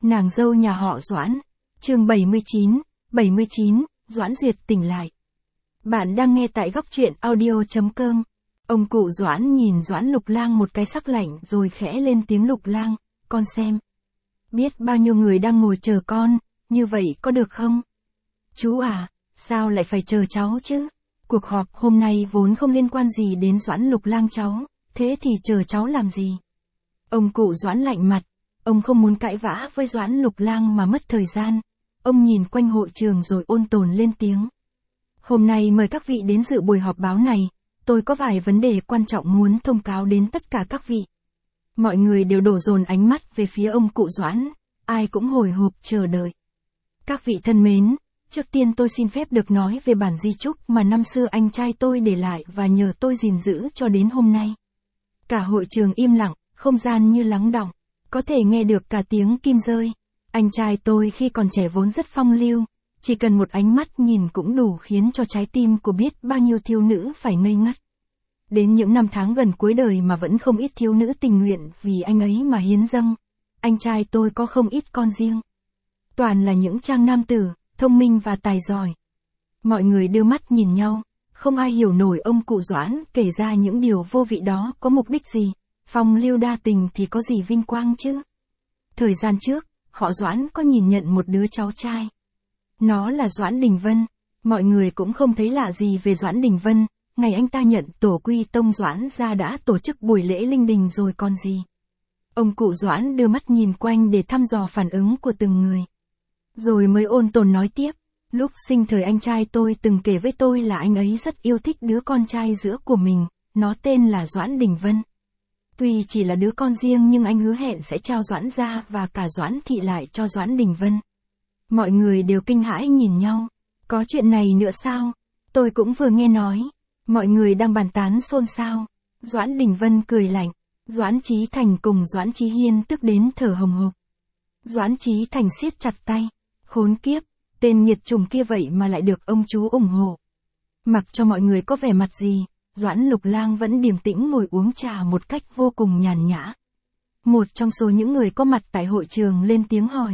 Nàng dâu nhà họ Doãn. Chương 79, Doãn Duyệt tỉnh lại. Bạn đang nghe tại góc truyện audio.com. Ông cụ Doãn nhìn Doãn Lục Lang một cái sắc lạnh rồi khẽ lên tiếng: Lục Lang, con xem. Biết bao nhiêu người đang ngồi chờ con, như vậy có được không? Chú à, sao lại phải chờ cháu chứ? Cuộc họp hôm nay vốn không liên quan gì đến Doãn Lục Lang cháu, thế thì chờ cháu làm gì? Ông cụ Doãn lạnh mặt, ông không muốn cãi vã với Doãn Lục Lang mà mất thời gian. Ông nhìn quanh hội trường rồi ôn tồn lên tiếng. Hôm nay mời các vị đến dự buổi họp báo này, tôi có vài vấn đề quan trọng muốn thông cáo đến tất cả các vị. Mọi người đều đổ dồn ánh mắt về phía ông cụ Doãn, ai cũng hồi hộp chờ đợi. Các vị thân mến, trước tiên tôi xin phép được nói về bản di chúc mà năm xưa anh trai tôi để lại và nhờ tôi gìn giữ cho đến hôm nay. Cả hội trường im lặng, không gian như lắng đọng, có thể nghe được cả tiếng kim rơi. Anh trai tôi khi còn trẻ vốn rất phong lưu, chỉ cần một ánh mắt nhìn cũng đủ khiến cho trái tim của biết bao nhiêu thiếu nữ phải ngây ngất. Đến những năm tháng gần cuối đời mà vẫn không ít thiếu nữ tình nguyện vì anh ấy mà hiến dâng. Anh trai tôi có không ít con riêng. Toàn là những trang nam tử, thông minh và tài giỏi. Mọi người đưa mắt nhìn nhau, không ai hiểu nổi ông cụ Doãn kể ra những điều vô vị đó có mục đích gì. Phong lưu đa tình thì có gì vinh quang chứ? Thời gian trước, họ Doãn có nhìn nhận một đứa cháu trai. Nó là Doãn Đình Vân. Mọi người cũng không thấy lạ gì về Doãn Đình Vân. Ngày anh ta nhận tổ quy tông Doãn ra đã tổ chức buổi lễ linh đình rồi còn gì. Ông cụ Doãn đưa mắt nhìn quanh để thăm dò phản ứng của từng người. Rồi mới ôn tồn nói tiếp. Lúc sinh thời anh trai tôi từng kể với tôi là anh ấy rất yêu thích đứa con trai giữa của mình. Nó tên là Doãn Đình Vân. Tuy chỉ là đứa con riêng nhưng anh hứa hẹn sẽ trao Doãn gia và cả Doãn thị lại cho Doãn Đình Vân. Mọi người đều kinh hãi nhìn nhau. Có chuyện này nữa sao? Tôi cũng vừa nghe nói. Mọi người đang bàn tán xôn xao. Doãn Đình Vân cười lạnh. Doãn Chí Thành cùng Doãn Chí Hiên tức đến thở hồng hộc. Doãn Chí Thành siết chặt tay. Khốn kiếp, tên nghiệt chủng kia vậy mà lại được ông chú ủng hộ. Mặc cho mọi người có vẻ mặt gì, Doãn Lục Lang vẫn điềm tĩnh ngồi uống trà một cách vô cùng nhàn nhã. Một trong số những người có mặt tại hội trường lên tiếng hỏi.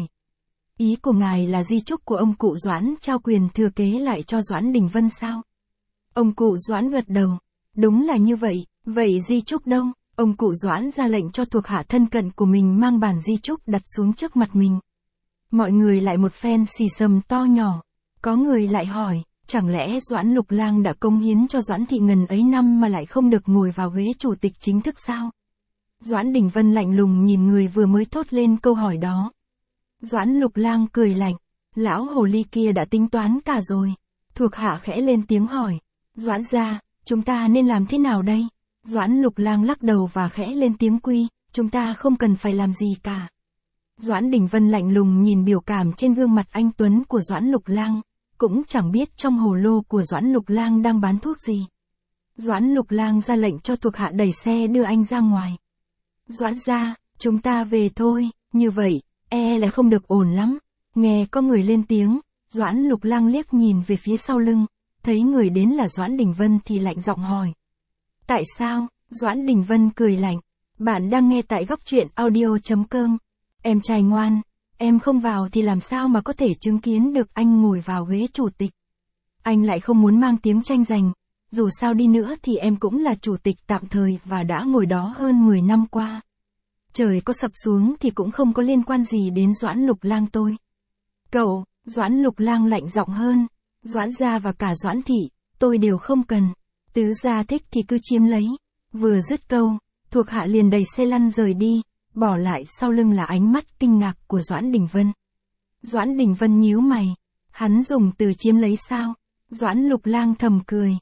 Ý của ngài là di chúc của ông cụ Doãn trao quyền thừa kế lại cho Doãn Đình Vân sao? Ông cụ Doãn gật đầu. Đúng là như vậy, vậy di chúc đâu? Ông cụ Doãn ra lệnh cho thuộc hạ thân cận của mình mang bản di chúc đặt xuống trước mặt mình. Mọi người lại một phen xì xầm to nhỏ. Có người lại hỏi, chẳng lẽ Doãn Lục Lang đã cống hiến cho Doãn thị ngần ấy năm mà lại không được ngồi vào ghế chủ tịch chính thức sao? Doãn Đình Vân lạnh lùng nhìn người vừa mới thốt lên câu hỏi đó. Doãn Lục Lang cười lạnh, lão hồ ly kia đã tính toán cả rồi. Thuộc hạ khẽ lên tiếng hỏi, Doãn gia, chúng ta nên làm thế nào đây? Doãn Lục Lang lắc đầu và khẽ lên tiếng quy, chúng ta không cần phải làm gì cả. Doãn Đình Vân lạnh lùng nhìn biểu cảm trên gương mặt anh tuấn của Doãn Lục Lang, cũng chẳng biết trong hồ lô của Doãn Lục Lang đang bán thuốc gì. Doãn Lục Lang ra lệnh cho thuộc hạ đẩy xe đưa anh ra ngoài. Doãn gia, chúng ta về thôi, như vậy, là không được ổn lắm. Nghe có người lên tiếng, Doãn Lục Lang liếc nhìn về phía sau lưng, thấy người đến là Doãn Đình Vân thì lạnh giọng hỏi. Tại sao? Doãn Đình Vân cười lạnh. Bạn đang nghe tại góc truyện audio.com. Em trai ngoan, em không vào thì làm sao mà có thể chứng kiến được anh ngồi vào ghế chủ tịch. Anh lại không muốn mang tiếng tranh giành, dù sao đi nữa thì em cũng là chủ tịch tạm thời và đã ngồi đó hơn 10 năm qua. Trời có sập xuống thì cũng không có liên quan gì đến Doãn Lục Lang tôi. Cậu, Doãn Lục Lang lạnh giọng hơn, Doãn gia và cả Doãn thị, tôi đều không cần. Tứ gia thích thì cứ chiếm lấy. Vừa dứt câu, thuộc hạ liền đẩy xe lăn rời đi, bỏ lại sau lưng là ánh mắt kinh ngạc của Doãn Đình Vân. Doãn Đình Vân nhíu mày, hắn dùng từ chiếm lấy sao? Doãn Lục Lang thầm cười.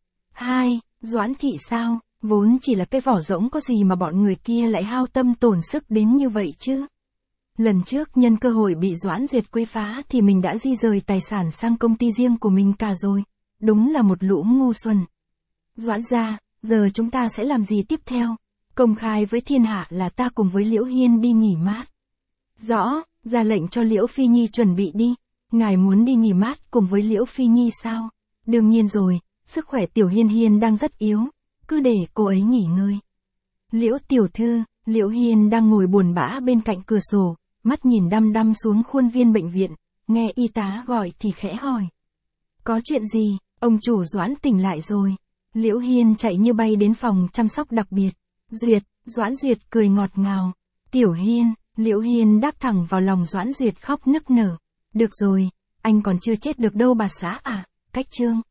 Doãn thị sao? Vốn chỉ là cái vỏ rỗng có gì mà bọn người kia lại hao tâm tổn sức đến như vậy chứ? Lần trước nhân cơ hội bị Doãn Duyệt quấy phá thì mình đã di rời tài sản sang công ty riêng của mình cả rồi. Đúng là một lũ ngu xuẩn. Doãn gia, giờ chúng ta sẽ làm gì tiếp theo? Công khai với thiên hạ là ta cùng với Liễu Hiên đi nghỉ mát. Rõ, ra lệnh cho Liễu Phi Nhi chuẩn bị đi. Ngài muốn đi nghỉ mát cùng với Liễu Phi Nhi sao? Đương nhiên rồi, sức khỏe Tiểu Hiên Hiên đang rất yếu. Cứ để cô ấy nghỉ ngơi. Liễu tiểu thư, Liễu Hiên đang ngồi buồn bã bên cạnh cửa sổ, mắt nhìn đăm đăm xuống khuôn viên bệnh viện, nghe y tá gọi thì khẽ hỏi. Có chuyện gì, ông chủ Doãn tỉnh lại rồi. Liễu Hiên chạy như bay đến phòng chăm sóc đặc biệt. Duyệt, Doãn Duyệt cười ngọt ngào. Tiểu Hiên, Liễu Hiên đáp thẳng vào lòng Doãn Duyệt khóc nức nở. Được rồi, anh còn chưa chết được đâu bà xã à, cách chương.